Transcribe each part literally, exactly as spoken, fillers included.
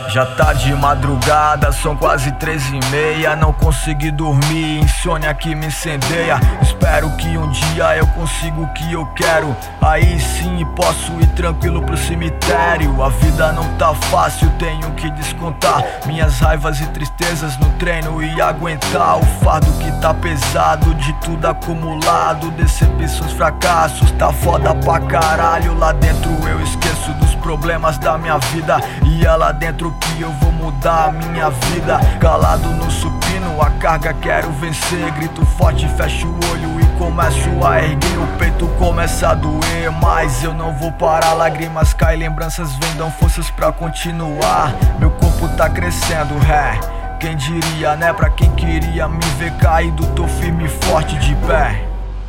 Já tá de madrugada, são quase três e meia. Não consegui dormir, insônia que me incendeia. Espero que um dia eu consiga o que eu quero. Aí sim posso ir tranquilo pro cemitério. A vida não tá fácil, tenho que descontar minhas raivas e tristezas no treino e aguentar o fardo que tá pesado, de tudo acumulado, decepções, fracassos. Tá foda pra caralho, lá dentro eu esqueço dos problemas da minha vida, e é lá dentro que eu vou mudar a minha vida. Calado no supino, a carga quero vencer. Grito forte, fecho o olho e começo a erguer. O peito começa a doer, mas eu não vou parar. Lágrimas caem, lembranças vêm, dão forças pra continuar. Meu corpo tá crescendo, é, quem diria, né? Pra quem queria me ver caído, tô firme e forte de pé.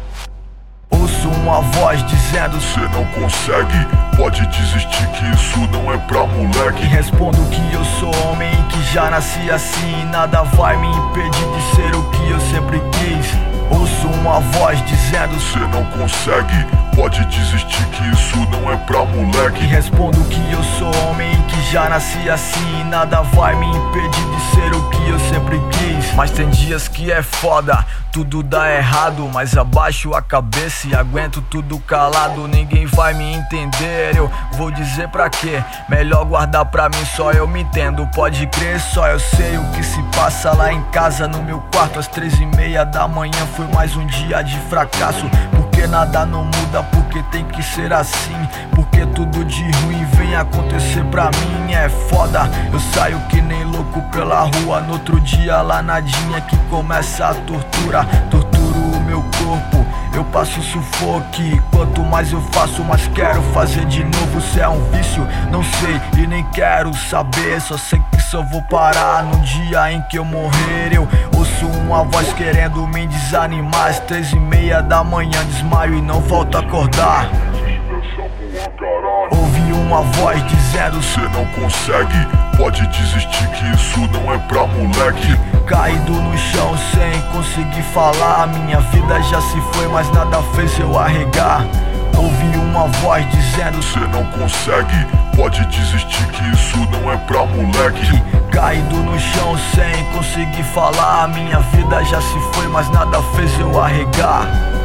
Ouço uma voz dizendo: cê não consegue, pode desistir que isso não é pra moleque. E respondo que eu sou homem e que já nasci assim, nada vai me impedir de ser o que eu sempre quis. Ouço uma voz dizendo: cê não consegue, pode desistir que isso não é pra moleque. E respondo que eu sou homem e que já nasci assim, nada vai me impedir de ser o que eu sempre quis. Mas tem dias que é foda, tudo dá errado, mas abaixo a cabeça e aguento tudo calado. Ninguém vai me entender, eu vou dizer pra quê? Melhor guardar pra mim, só eu me entendo. Pode crer, só eu sei o que se passa lá em casa. No meu quarto às três e meia da manhã foi mais um dia de fracasso. Porque nada não muda, porque tem que ser assim. Porque tudo de ruim vem acontecer pra mim. É foda, eu saio que nem louco pela rua. No outro dia lá nadinha que começa a tortura. Torturo o meu corpo, eu passo sufoque. Quanto mais eu faço, mais quero fazer de novo. Se é um vício, não sei e nem quero saber. Só sei que só vou parar no dia em que eu morrer. Eu ouço uma voz querendo me desanimar. Às três e meia da manhã desmaio e não volto a acordar. Ouvi uma voz dizendo: cê não consegue, pode desistir que isso não é pra moleque. Caído no chão sem conseguir falar, minha vida já se foi, mas nada fez eu arregar. Ouvi uma voz dizendo: cê não consegue, pode desistir que isso não é pra moleque. Caído no chão sem conseguir falar, minha vida já se foi, mas nada fez eu arregar.